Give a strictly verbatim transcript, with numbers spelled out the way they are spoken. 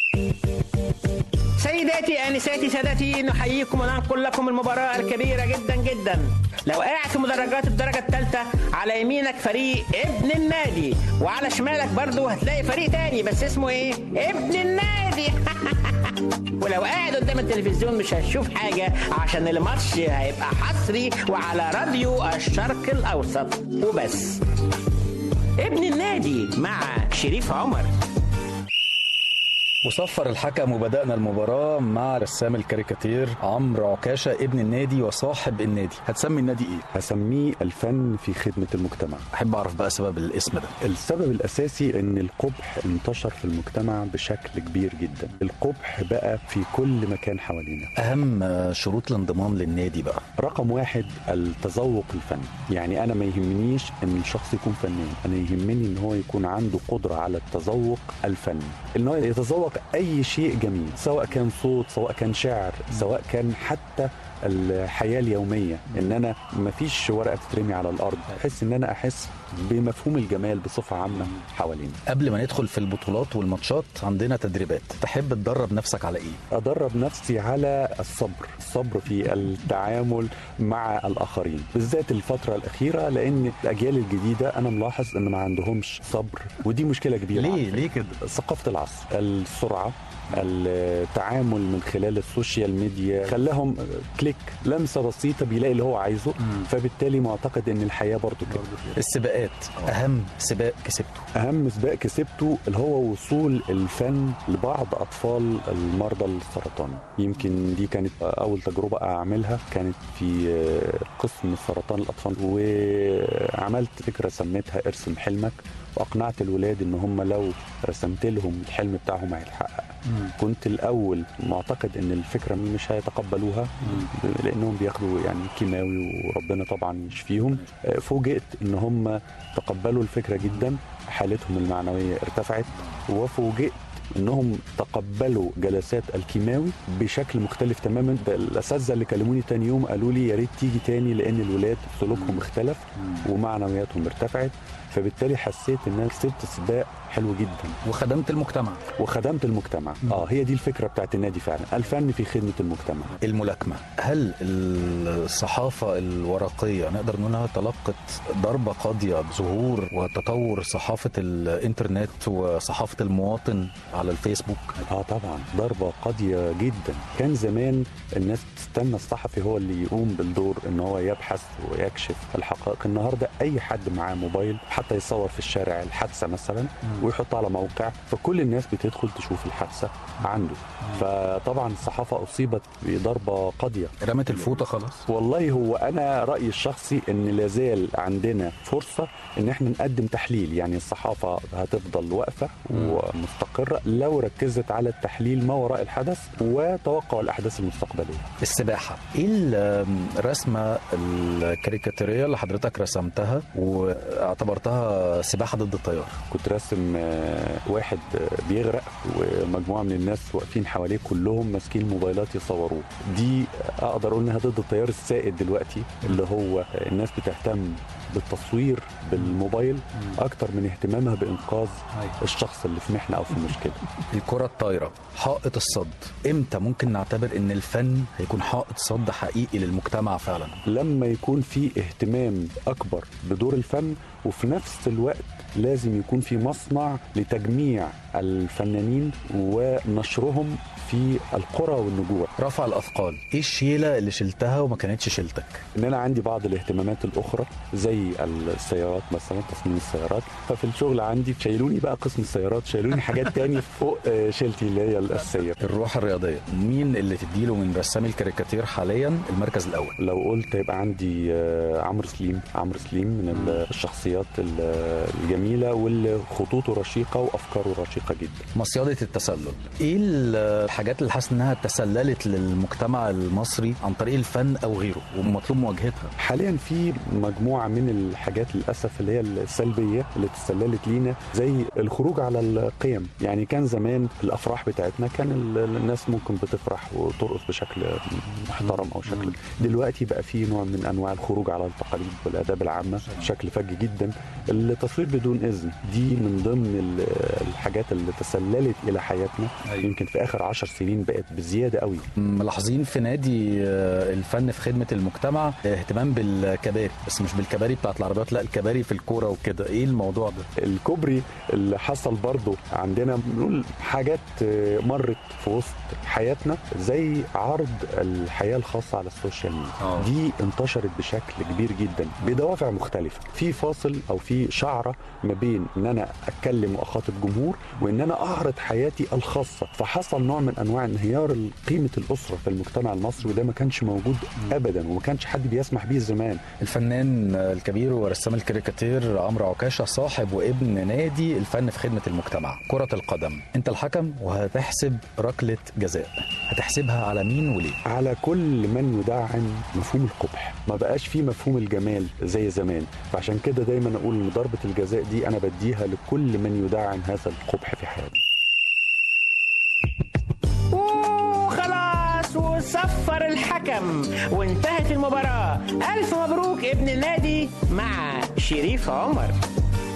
سيداتي آنساتي سادتي، نحييكم وننقل لكم المباراة الكبيرة جدا جدا. لو قاعد في مدرجات الدرجة الثالثة، على يمينك فريق ابن النادي، وعلى شمالك برضو هتلاقي فريق تاني بس اسمه ايه؟ ابن النادي. ولو قاعد قدام التلفزيون مش هتشوف حاجة، عشان الماتش هيبقى حصري وعلى راديو الشرق الأوسط وبس. ابن النادي مع شريف عمر. وصفر الحكم وبدأنا المباراة مع رسام الكاريكاتير عمرو عكاشة ابن النادي وصاحب النادي. هتسمي النادي ايه؟ هسميه الفن في خدمة المجتمع. احب اعرف بقى سبب الاسم ده. السبب الاساسي ان القبح انتشر في المجتمع بشكل كبير جدا. القبح بقى في كل مكان حوالينا. اهم شروط الانضمام للنادي بقى؟ رقم واحد التذوق الفني. يعني انا ما يهمنيش ان الشخص يكون فنان، انا يهمني ان هو يكون عنده قدرة على التذوق الفني، ان هو يتذوق اي شيء جميل، سواء كان صوت، سواء كان شعر، سواء كان حتى الحياة اليومية. ان انا مفيش ورقة تترمي على الارض، احس ان انا احس بمفهوم الجمال بصفة عامة حوالينا. قبل ما ندخل في البطولات والماتشات عندنا تدريبات. تحب تدرب نفسك على ايه؟ ادرب نفسي على الصبر، الصبر في التعامل مع الاخرين، بالذات الفترة الاخيرة، لان الاجيال الجديدة انا ملاحظ ان ما عندهمش صبر، ودي مشكلة كبيرة. ليه؟ ليه كده؟ ثقافة العصر، السرعة، التعامل من خلال السوشيال ميديا خلاهم كليك، لمسة بسيطة بيلاقي اللي هو عايزه. مم. فبالتالي معتقد ان الحياة برضو كده. السباقات، اهم سباق كسبته؟ اهم سباق كسبته اللي هو وصول الفن لبعض اطفال المرضى السرطان. يمكن دي كانت اول تجربة اعملها، كانت في قسم سرطان الاطفال، وعملت فكرة سميتها ارسم حلمك، واقنعت الولاد ان هم لو رسمت لهم الحلم بتاعهم هيتحقق. كنت الاول معتقد ان الفكره مش هيتقبلوها، مم. لانهم بياخدوا يعني كيماوي وربنا طبعا يشفيهم. فوجئت ان هم تقبلوا الفكره جدا، حالتهم المعنويه ارتفعت، وفوجئت انهم تقبلوا جلسات الكيماوي بشكل مختلف تماما. ده الاساتذه اللي كلموني تاني يوم قالوا لي يا ريت تيجي تاني، لان الولاد سلوكهم اختلف ومعنوياتهم ارتفعت. فبالتالي حسيت ان انا كسبت سباق حلو جدا وخدمت المجتمع. وخدمت المجتمع. م. اه هي دي الفكره بتاعت النادي فعلا، الفن في خدمه المجتمع. الملاكمه، هل الصحافه الورقيه نقدر نقولها تلقت ضربه قاضيه بظهور وتطور صحافه الانترنت وصحافه المواطن على الفيسبوك؟ اه طبعا ضربه قاضيه جدا. كان زمان الناس تستنى الصحفي هو اللي يقوم بالدور ان هو يبحث ويكشف الحقائق. النهارده اي حد معاه موبايل حتى يصور في الشارع الحادثه مثلا ويحط على موقع، فكل الناس بتدخل تشوف الحادثه عنده. فطبعا الصحافه اصيبت بضربه قاضيه، رمت الفوطه خلاص. والله هو انا رايي الشخصي ان لازال عندنا فرصه ان احنا نقدم تحليل. يعني الصحافه هتفضل واقفه ومستقره لو ركزت على التحليل ما وراء الحدث وتوقع الاحداث المستقبليه. السباحه، ايه الرسمه الكاريكاتيريه اللي حضرتك رسمتها واعتبرتها سباحه ضد التيار؟ كنت راسم واحد بيغرق ومجموعه من الناس واقفين حواليه كلهم ماسكين موبايلات يصوروه. دي اقدر اقول انها ضد التيار السائد دلوقتي، اللي هو الناس بتهتم بالتصوير بالموبايل اكتر من اهتمامها بانقاذ الشخص اللي في محنه او في مشكله. الكره الطايره، حائط الصد، امتى ممكن نعتبر ان الفن هيكون حائط صد حقيقي للمجتمع فعلا؟ لما يكون في اهتمام اكبر بدور الفن، وفي نفس الوقت لازم يكون في مصنع لتجميع الفنانين ونشرهم في القرى والنجوع. رفع الأثقال، ايه الشيلة اللي شلتها وما كانتش شيلتك؟ ان انا عندي بعض الاهتمامات الاخرى زي السيارات مثلا، تصميم السيارات، ففي الشغل عندي شايلوني بقى قسم السيارات، شايلوني حاجات تاني فوق شيلتي اللي هي الاساسيه. الروح الرياضيه، مين اللي تديله من رسامي الكاريكاتير حاليا المركز الاول؟ لو قلت هيبقى عندي عمرو سليم. عمرو سليم من الشخصيات الجميله واللي خطوطه رشيقه وافكاره رشيقه جدا. مصيده التسلل، ايه الحاجات اللي حاسس انها تسللت للمجتمع المصري عن طريق الفن او غيره ومطلوب مواجهتها؟ حاليا في مجموعه من الحاجات للاسف اللي هي السلبيه اللي تسللت لينا، زي الخروج على القيم. يعني كان زمان الافراح بتاعتنا كان الناس ممكن بتفرح وترقص بشكل محترم او شكل، دلوقتي بقى في نوع من انواع الخروج على التقاليد والاداب العامه بشكل فج جدا. جدا التصوير بدون اذن. دي من ضمن الحاجات اللي تسللت الى حياتنا. أيوة. يمكن في اخر عشر سنين بقت بزياده قوي. ملاحظين في نادي الفن في خدمه المجتمع اهتمام بالكباري، بس مش بالكباري بتاعت العربيات، لا الكباري في الكوره وكده. ايه الموضوع ده؟ الكوبري اللي حصل برضو عندنا، بنقول حاجات مرت في وسط حياتنا زي عرض الحياه الخاصه على السوشيال ميديا. أوه. دي انتشرت بشكل كبير جدا بدوافع مختلفه. في فاصل او في شعره ما بين ان انا اتكلم واخاطب جمهور وان انا اعرض حياتي الخاصه، فحصل نوع من انواع انهيار قيمه الاسره في المجتمع المصري، وده ما كانش موجود ابدا وما كانش حد بيسمح بيه زمان. الفنان الكبير ورسام الكاريكاتير عمرو عكاشه صاحب وابن نادي الفن في خدمه المجتمع كره القدم. انت الحكم وهتحسب ركله جزاء، هتحسبها على مين وليه؟ على كل من يدعم مفهوم القبح. ما بقاش فيه مفهوم الجمال زي زمان، فعشان كده دايما اقول ان ضربه الجزاء دي انا بديها لكل من يدعم هذا القبح في حياتي. وخلاص وصفر الحكم وانتهت المباراة. ألف مبروك ابن النادي مع شريف عمر.